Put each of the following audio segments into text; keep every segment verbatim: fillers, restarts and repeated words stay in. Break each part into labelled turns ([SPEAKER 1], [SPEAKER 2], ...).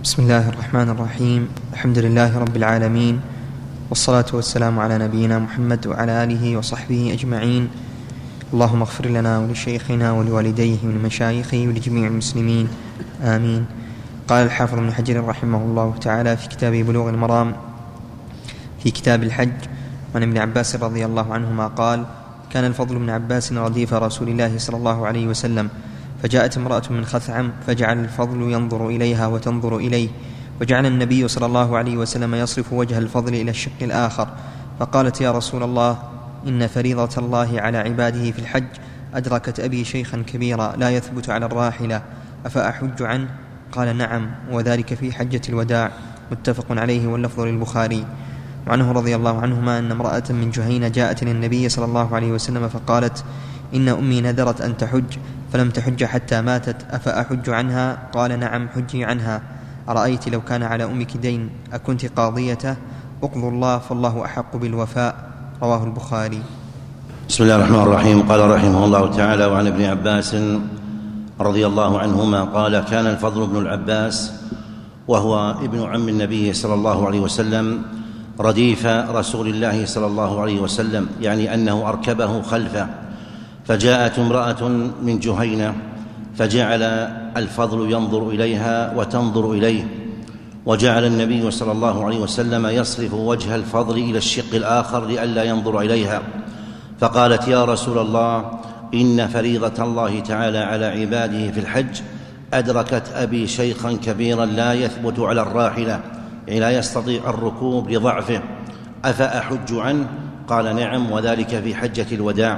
[SPEAKER 1] بسم الله الرحمن الرحيم. الحمد لله رب العالمين، والصلاة والسلام على نبينا محمد وعلى آله وصحبه أجمعين. اللهم اغفر لنا ولشيخنا ولوالديه من مشايخه ولجميع المسلمين، آمين. قال الحافظ ابن حجر رحمه الله تعالى في كتابه بلوغ المرام في كتاب الحج عن ابن عباس رضي الله عنهما قال: كان الفضل بن عباس رديف رسول الله صلى الله عليه وسلم، فجاءت امرأة من خثعم فجعل الفضل ينظر إليها وتنظر إليه، وجعل النبي صلى الله عليه وسلم يصرف وجه الفضل إلى الشق الآخر، فقالت: يا رسول الله، إن فريضة الله على عباده في الحج أدركت أبي شيخا كبيرا لا يثبت على الراحلة، أفأحج عنه؟ قال: نعم، وذلك في حجة الوداع، متفق عليه واللفظ للبخاري. وعنه رضي الله عنهما أن امرأة من جهينة جاءت للنبي صلى الله عليه وسلم فقالت: إن أمي نذرت أن تحج فلم تحج حتى ماتت، أفأحج عنها؟ قال: نعم، حجي عنها. أرأيت لو كان على أمك دين أكنت قاضيته؟ اقضوا الله فالله أحق بالوفاء. رواه البخاري.
[SPEAKER 2] بسم الله الرحمن الرحيم. قال رحمه الله تعالى: وعن ابن عباس رضي الله عنهما قال: كان الفضل بن العباس وهو ابن عم النبي صلى الله عليه وسلم رديف رسول الله صلى الله عليه وسلم، يعني أنه أركبه خلفه. فجاءت امرأة من جهينة فجعل الفضل ينظر إليها وتنظر إليه، وجعل النبي صلى الله عليه وسلم يصرف وجه الفضل إلى الشق الآخر لئلا ينظر إليها، فقالت: يا رسول الله، إن فريضة الله تعالى على عباده في الحج أدركت أبي شيخا كبيرا لا يثبت على الراحلة، يعني لا يستطيع الركوب لضعفه، أفأحج عنه؟ قال: نعم، وذلك في حجة الوداع.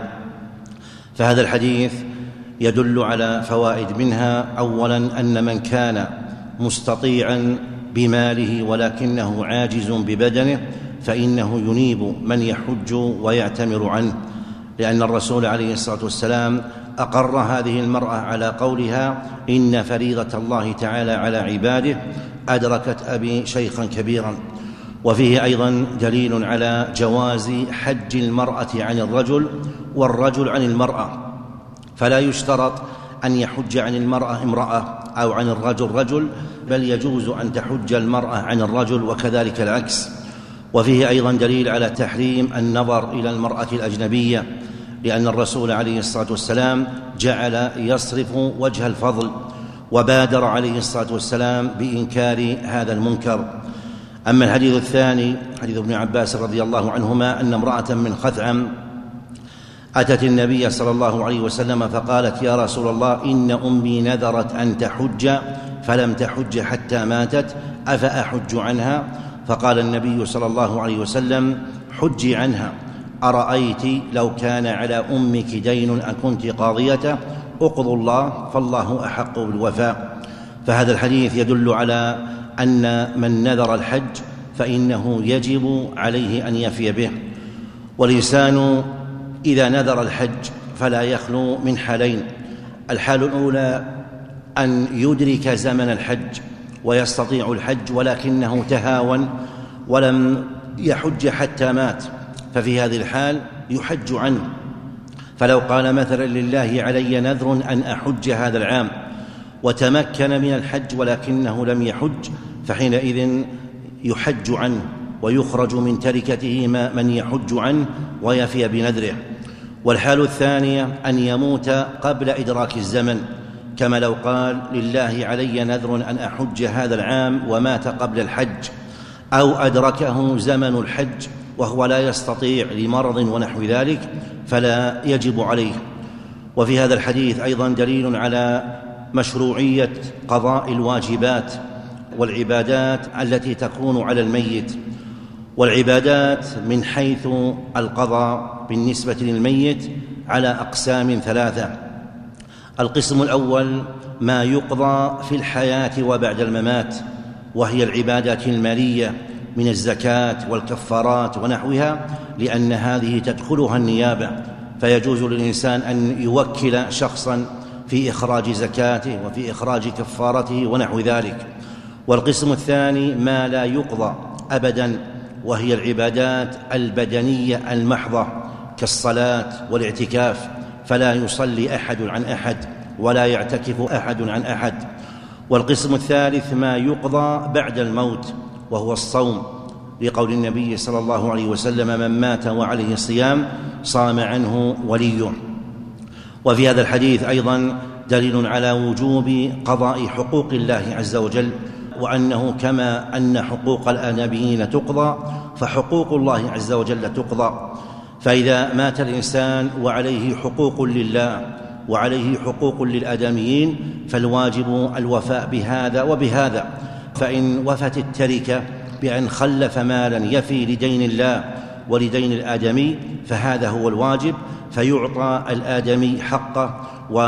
[SPEAKER 2] فهذا الحديث يدل على فوائد، منها أولا أن من كان مستطيعا بماله ولكنه عاجز ببدنه فإنه ينيب من يحج ويعتمر عنه، لأن الرسول عليه الصلاة والسلام أقر هذه المرأة على قولها: إن فريضة الله تعالى على عباده أدركت أبي شيخا كبيرا. وفيه أيضا دليل على جواز حج المرأة عن الرجل والرجل عن المرأة، فلا يشترط أن يحج عن المرأة امرأة أو عن الرجل رجل، بل يجوز أن تحج المرأة عن الرجل وكذلك العكس. وفيه أيضا دليل على تحريم النظر إلى المرأة الأجنبية، لأن الرسول عليه الصلاة والسلام جعل يصرف وجه الفضل، وبادر عليه الصلاة والسلام بإنكار هذا المنكر. أما الحديث الثاني حديث ابن عباس رضي الله عنهما أن امرأة من خثعم أتت النبي صلى الله عليه وسلم فقالت: يا رسول الله، إن أمي نذرت أن تحج فلم تحج حتى ماتت، أفأحج عنها؟ فقال النبي صلى الله عليه وسلم: حجي عنها. أرأيت لو كان على أمك دين أكنت قاضيته؟ اقضوا الله فالله أحق بالوفاء. فهذا الحديث يدل على أن من نذر الحج فإنه يجب عليه أن يفي به. والإنسان إذا نذر الحج فلا يخلو من حالين: الحال الأولى أن يدرك زمن الحج ويستطيع الحج ولكنه تهاون ولم يحج حتى مات، ففي هذه الحال يحج عنه. فلو قال مثلا: لله علي نذر أن أحج هذا العام، وتمكن من الحج ولكنه لم يحج، فحينئذ يحج عنه ويخرج من تركته من يحج عنه ويفي بنذره. والحال الثانية أن يموت قبل إدراك الزمن، كما لو قال: لله علي نذر أن أحج هذا العام ومات قبل الحج، أو أدركه زمن الحج وهو لا يستطيع لمرض ونحو ذلك، فلا يجب عليه. وفي هذا الحديث أيضا دليل على مشروعية قضاء الواجبات والعبادات التي تكون على الميت. والعبادات من حيث القضاء بالنسبة للميت على أقسام ثلاثة: القسم الأول ما يقضى في الحياة وبعد الممات، وهي العبادات المالية من الزكاة والكفارات ونحوها، لأن هذه تدخلها النيابة، فيجوز للإنسان أن يوكل شخصا في إخراج زكاته وفي إخراج كفارته ونحو ذلك. والقسم الثاني ما لا يقضى أبدا، وهي العبادات البدنية المحضة كالصلاة والاعتكاف، فلا يصلي أحد عن أحد ولا يعتكف أحد عن أحد. والقسم الثالث ما يقضى بعد الموت وهو الصوم، لقول النبي صلى الله عليه وسلم: من مات وعليه صيام صام عنه وليه. وفي هذا الحديث أيضا دليل على وجوب قضاء حقوق الله عز وجل، وأنه كما أن حقوق الآدميين تقضى فحقوق الله عز وجل تقضى. فإذا مات الإنسان وعليه حقوق لله وعليه حقوق للآدميين فالواجب الوفاء بهذا وبهذا. فإن وفت التركة بأن خلف مالا يفي لدين الله ولدين الآدمي فهذا هو الواجب، فيعطى الآدمي حقه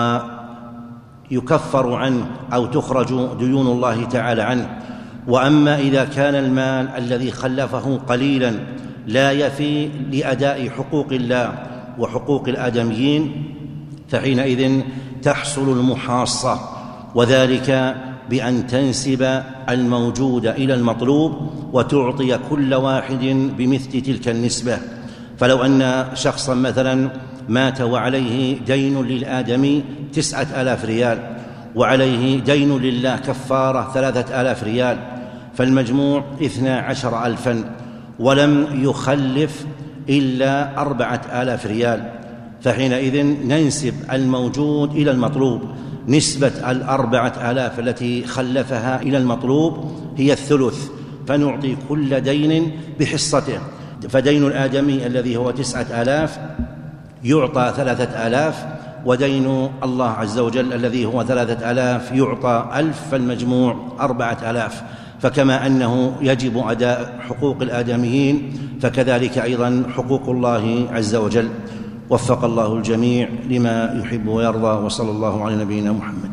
[SPEAKER 2] ويكفر عنه أو تخرج ديون الله تعالى عنه. وأما إذا كان المال الذي خلفه قليلا لا يفي لأداء حقوق الله وحقوق الآدميين فحينئذ تحصل المحاصة، وذلك بأن تنسب الموجود إلى المطلوب وتعطي كل واحد بمثل تلك النسبة. فلو أن شخصا مثلا مات وعليه دين للآدمي تسعة آلاف ريال وعليه دين لله كفارة ثلاثة آلاف ريال، فالمجموع اثنا عشر ألفا، ولم يخلف إلا أربعة آلاف ريال، فحينئذ ننسب الموجود إلى المطلوب. نسبة الأربعة آلاف التي خلفها إلى المطلوب هي الثلث، فنعطي كل دين بحصته. فدين الآدمي الذي هو تسعة آلاف يعطى ثلاثة آلاف، ودين الله عز وجل الذي هو ثلاثة آلاف يعطى ألف، فالمجموع أربعة آلاف. فكما أنه يجب أداء حقوق الآدميين فكذلك أيضا حقوق الله عز وجل. وفق الله الجميع لما يحب ويرضى، وصلى الله على نبينا محمد.